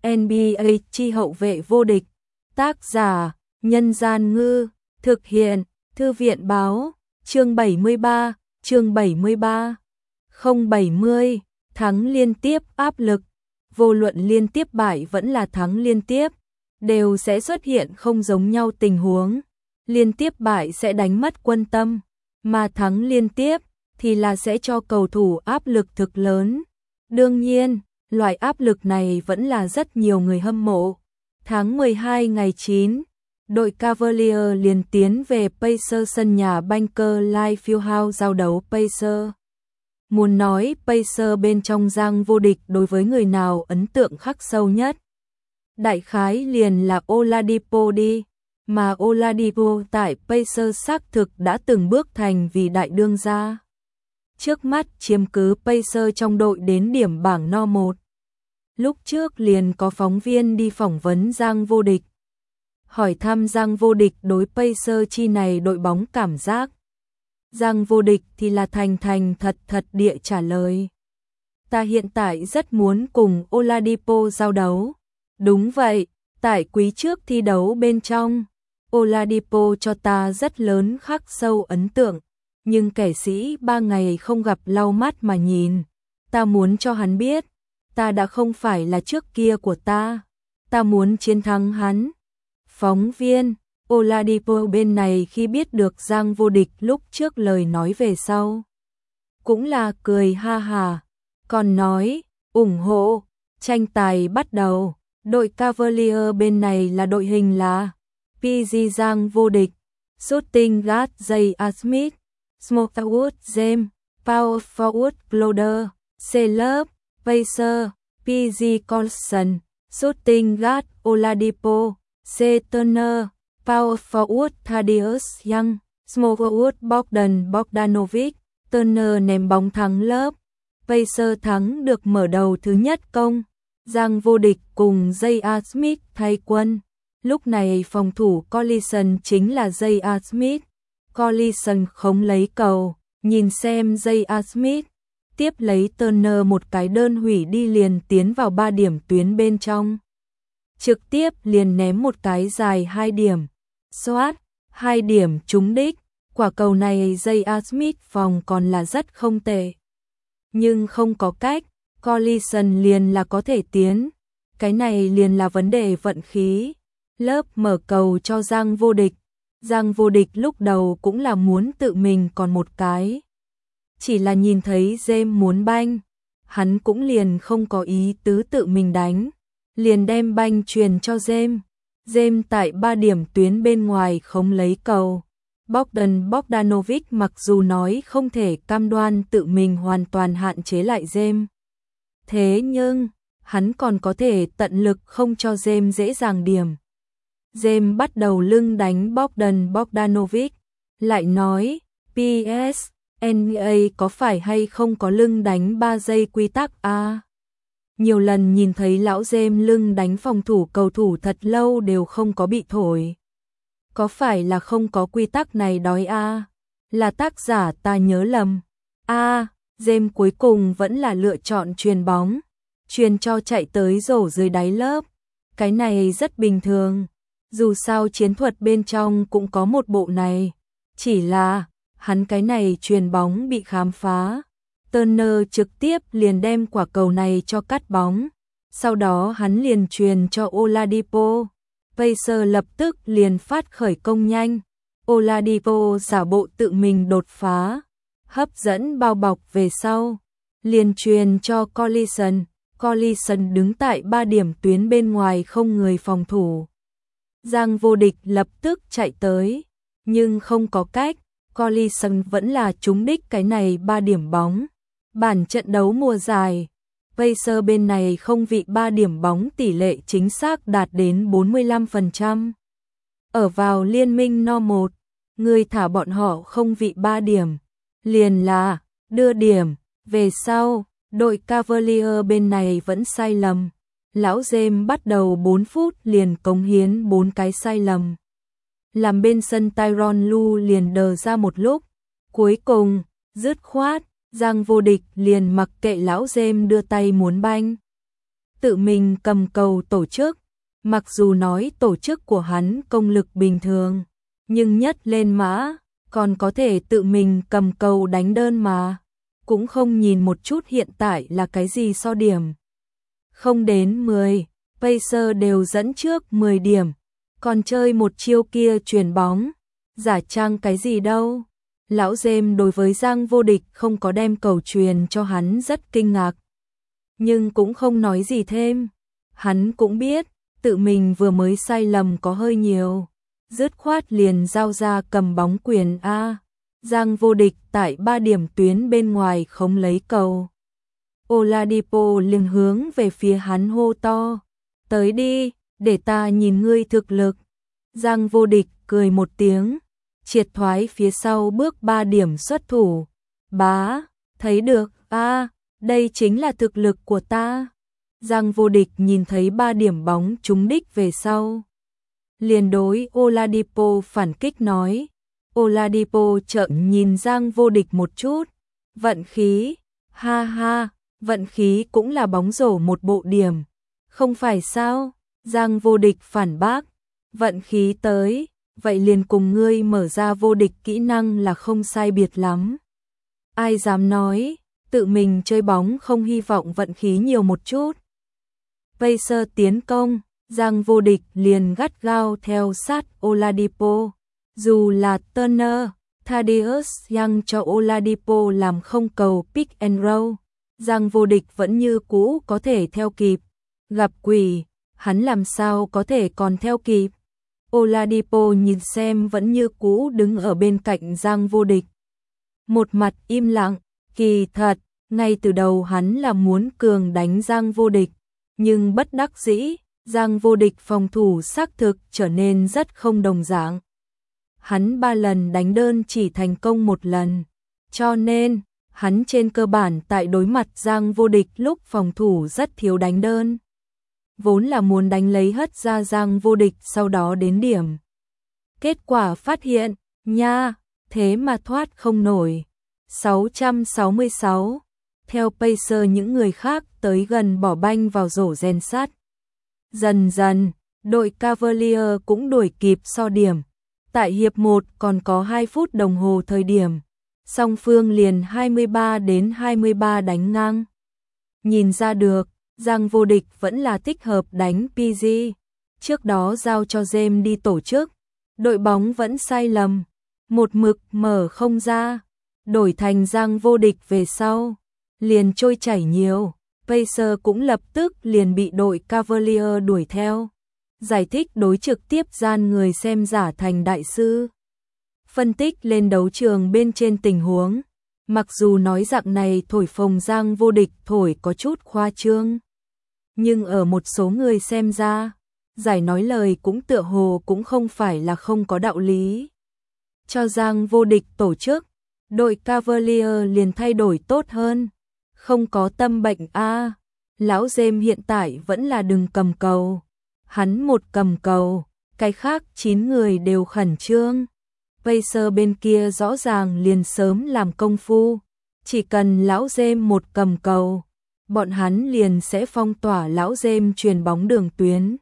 NBA chi hậu vệ vô địch. Tác giả: Nhân Gian Ngư. Thực hiện: Thư viện Báo. Chương 73. Chương 73. 070. Thắng liên tiếp áp lực. Vô luận liên tiếp bại vẫn là thắng liên tiếp, đều sẽ xuất hiện không giống nhau tình huống. Liên tiếp bại sẽ đánh mất quân tâm, mà thắng liên tiếp thì là sẽ cho cầu thủ áp lực thực lớn. Đương nhiên, loại áp lực này vẫn là rất nhiều người hâm mộ. Tháng 12 ngày 9, đội Cavaliers liền tiến về Pacers sân nhà Bankers Life Fieldhouse giao đấu Pacers. Muốn nói Pacers bên trong giang vô địch đối với người nào ấn tượng khắc sâu nhất, đại khái liền là Oladipo đi, mà Oladipo tại Pacers xác thực đã từng bước thành vì đại đương gia. Trước mắt chiếm cứ Pacers trong đội đến điểm bảng no 1. Lúc trước liền có phóng viên đi phỏng vấn Giang vô địch, hỏi thăm Giang vô địch đối Pacers chi này đội bóng cảm giác. Giang vô địch thì là thành thật địa trả lời: ta hiện tại rất muốn cùng Oladipo giao đấu. Đúng vậy, tại quý trước thi đấu bên trong, Oladipo cho ta rất lớn khắc sâu ấn tượng, nhưng kẻ sĩ 3 ngày không gặp lau mắt mà nhìn. Ta muốn cho hắn biết, ta đã không phải là trước kia của ta muốn chiến thắng hắn. Phóng viên: Oladipo bên này khi biết được Giang vô địch lúc trước lời nói về sau, cũng là cười ha hà, còn nói ủng hộ. Tranh tài bắt đầu, đội Cavaliers bên này là đội hình là PG Giang vô địch, Shooting Guard J.R. Smith, Small Forward James, Power Forward Crowder, C-Love, Pacers, PG Colson, Shooting Guard Oladipo, C. Turner, Power Forward Thaddeus Young, Small Forward Bogdanovic. Turner ném bóng thắng lớp. Pacers thắng được mở đầu thứ nhất công. Giang vô địch cùng J.R. Smith thay quân. Lúc này phòng thủ Collison chính là J.R. Smith. Collison không lấy cầu, nhìn xem J.R. Smith, tiếp lấy Turner một cái đơn hủy đi liền tiến vào 3 điểm tuyến bên trong. Trực tiếp liền ném một cái dài 2 điểm. Xoát, 2 điểm trúng đích. Quả cầu này J.R. Smith phòng còn là rất không tệ. Nhưng không có cách, Collison liền là có thể tiến. Cái này liền là vấn đề vận khí. Lớp mở cầu cho Giang vô địch. Giang vô địch lúc đầu cũng là muốn tự mình còn một cái. Chỉ là nhìn thấy James muốn banh, hắn cũng liền không có ý tứ tự mình đánh. Liền đem banh truyền cho James. James tại 3 điểm tuyến bên ngoài không lấy cầu. Bogdanovic mặc dù nói không thể cam đoan tự mình hoàn toàn hạn chế lại James, thế nhưng hắn còn có thể tận lực không cho James dễ dàng điểm. James bắt đầu lưng đánh Bogdanovic, lại nói: PS, NBA có phải hay không có lưng đánh 3 giây quy tắc a? Nhiều lần nhìn thấy lão James lưng đánh phòng thủ cầu thủ thật lâu đều không có bị thổi. Có phải là không có quy tắc này đói a? Là tác giả ta nhớ lầm. James cuối cùng vẫn là lựa chọn chuyền bóng, chuyền cho chạy tới rổ dưới đáy lớp. Cái này rất bình thường, dù sao chiến thuật bên trong cũng có một bộ này. Chỉ là, hắn cái này chuyền bóng bị khám phá. Turner trực tiếp liền đem quả cầu này cho cắt bóng. Sau đó hắn liền truyền cho Oladipo. Pacers lập tức liền phát khởi công nhanh. Oladipo giả bộ tự mình đột phá, hấp dẫn bao bọc về sau, liền truyền cho Collison. Collison đứng tại 3 điểm tuyến bên ngoài không người phòng thủ. Giang vô địch lập tức chạy tới, nhưng không có cách, Collison vẫn là trúng đích cái này 3 điểm bóng. Bản trận đấu mùa giải, Pacers bên này không vị 3 điểm bóng tỷ lệ chính xác đạt đến 45%. Ở vào liên minh no 1, người thả bọn họ không vị 3 điểm, liền là đưa điểm. Về sau, đội Cavaliers bên này vẫn sai lầm. Lão James bắt đầu 4 phút liền cống hiến 4 cái sai lầm, làm bên sân Tyronn Lue liền đờ ra một lúc. Cuối cùng, dứt khoát, Giang vô địch liền mặc kệ lão James đưa tay muốn banh. tự mình cầm cầu tổ chức. Mặc dù nói tổ chức của hắn công lực bình thường, nhưng nhất lên mã, còn có thể tự mình cầm cầu đánh đơn mà. Cũng không nhìn một chút hiện tại là cái gì so điểm. Không đến 10, Pacer đều dẫn trước 10 điểm. Còn chơi một chiêu kia chuyền bóng, giả trang cái gì đâu. Lão Dêm đối với Giang Vô Địch không có đem cầu truyền cho hắn rất kinh ngạc. Nhưng cũng không nói gì thêm. Hắn cũng biết, tự mình vừa mới sai lầm có hơi nhiều. Dứt khoát liền giao ra cầm bóng quyền A. Giang Vô Địch tại 3 điểm tuyến bên ngoài không lấy cầu. Oladipo liền hướng về phía hắn hô to. Tới đi, để ta nhìn ngươi thực lực. Giang Vô Địch cười một tiếng, triệt thoái phía sau bước 3 điểm xuất thủ. Bá, thấy được, đây chính là thực lực của ta. Giang Vô Địch nhìn thấy 3 điểm bóng trúng đích về sau. Liền đối Oladipo phản kích nói. Oladipo trợn nhìn Giang Vô Địch một chút. Vận khí, ha ha, vận khí cũng là bóng rổ một bộ điểm. Không phải sao? Giang Vô Địch phản bác. Vận khí tới, vậy liền cùng ngươi mở ra vô địch kỹ năng là không sai biệt lắm. Ai dám nói, tự mình chơi bóng không hy vọng vận khí nhiều một chút. Pacer tiến công, Giang Vô Địch liền gắt gao theo sát Oladipo. Dù là Turner, Thaddeus Young cho Oladipo làm không cầu pick and roll, Giang Vô Địch vẫn như cũ có thể theo kịp. Gặp quỷ, hắn làm sao có thể còn theo kịp. Oladipo nhìn xem vẫn như cũ đứng ở bên cạnh Giang Vô Địch. Một mặt im lặng, kỳ thật, ngay từ đầu hắn là muốn cường đánh Giang Vô Địch. Nhưng bất đắc dĩ, Giang Vô Địch phòng thủ xác thực trở nên rất không đồng dạng. Hắn 3 lần đánh đơn chỉ thành công 1 lần. Cho nên, hắn trên cơ bản tại đối mặt Giang Vô Địch lúc phòng thủ rất thiếu đánh đơn. Vốn là muốn đánh lấy hất ra Giang Vô Địch sau đó đến điểm. Kết quả phát hiện, nha, thế mà thoát không nổi. 666. Theo Pacer những người khác tới gần bỏ banh vào rổ rèn sắt. Dần dần, đội Cavalier cũng đuổi kịp so điểm. Tại hiệp 1 còn có 2 phút đồng hồ thời điểm. Song phương liền 23-23 đánh ngang. Nhìn ra được, Giang Vô Địch vẫn là thích hợp đánh PG. Trước đó giao cho James đi tổ chức. Đội bóng vẫn sai lầm. Một mực mở không ra. Đổi thành Giang Vô Địch về sau. Liền trôi chảy nhiều. Pacer cũng lập tức liền bị đội Cavalier đuổi theo. Giải thích đối trực tiếp gian người xem giả thành đại sư. Phân tích lên đấu trường bên trên tình huống. Mặc dù nói dạng này thổi phồng Giang Vô Địch thổi có chút khoa trương. Nhưng ở một số người xem ra, giải nói lời cũng tựa hồ cũng không phải là không có đạo lý. Cho Giang Vô Địch tổ chức, đội Cavalier liền thay đổi tốt hơn. Không có tâm bệnh a. Lão James hiện tại vẫn là đừng cầm cầu. Hắn một cầm cầu, cái khác 9 người đều khẩn trương. Pacer bên kia rõ ràng liền sớm làm công phu. Chỉ cần lão James một cầm cầu, bọn hắn liền sẽ phong tỏa lão James truyền bóng đường tuyến.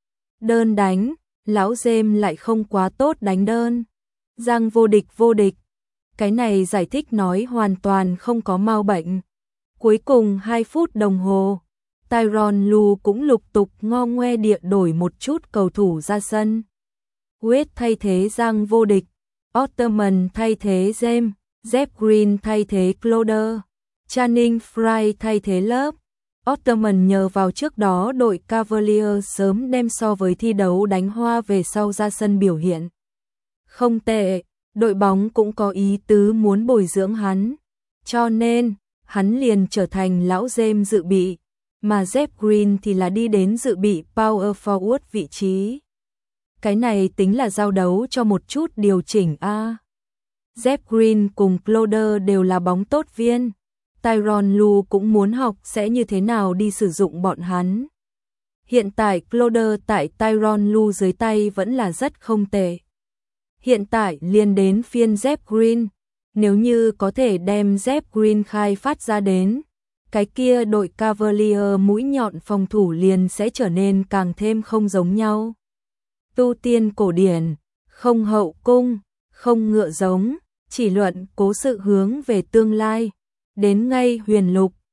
Đơn đánh, lão James lại không quá tốt đánh đơn. Giang Vô Địch. Cái này giải thích nói hoàn toàn không có mau bệnh. Cuối cùng 2 phút đồng hồ, Tyronn Lue cũng lục tục ngo ngoe địa đổi một chút cầu thủ ra sân. Wade thay thế Giang Vô Địch, Ottoman thay thế James, Jeff Green thay thế Crowder, Channing Frye thay thế Love. Ottoman nhờ vào trước đó đội Cavalier sớm đem so với thi đấu đánh hoa về sau ra sân biểu hiện không tệ, đội bóng cũng có ý tứ muốn bồi dưỡng hắn. Cho nên, hắn liền trở thành lão James dự bị, mà Jeff Green thì là đi đến dự bị power forward vị trí. Cái này tính là giao đấu cho một chút điều chỉnh a. Jeff Green cùng Crowder đều là bóng tốt viên. Tyronn Lue cũng muốn học sẽ như thế nào đi sử dụng bọn hắn. Hiện tại Crowder tại Tyronn Lue dưới tay vẫn là rất không tệ. Hiện tại liền đến phiên Jeff Green. Nếu như có thể đem Jeff Green khai phát ra đến, cái kia đội Cavalier mũi nhọn phòng thủ liền sẽ trở nên càng thêm không giống nhau. Tu tiên cổ điển, không hậu cung, không ngựa giống, chỉ luận cố sự hướng về tương lai. Đến ngay huyền lục,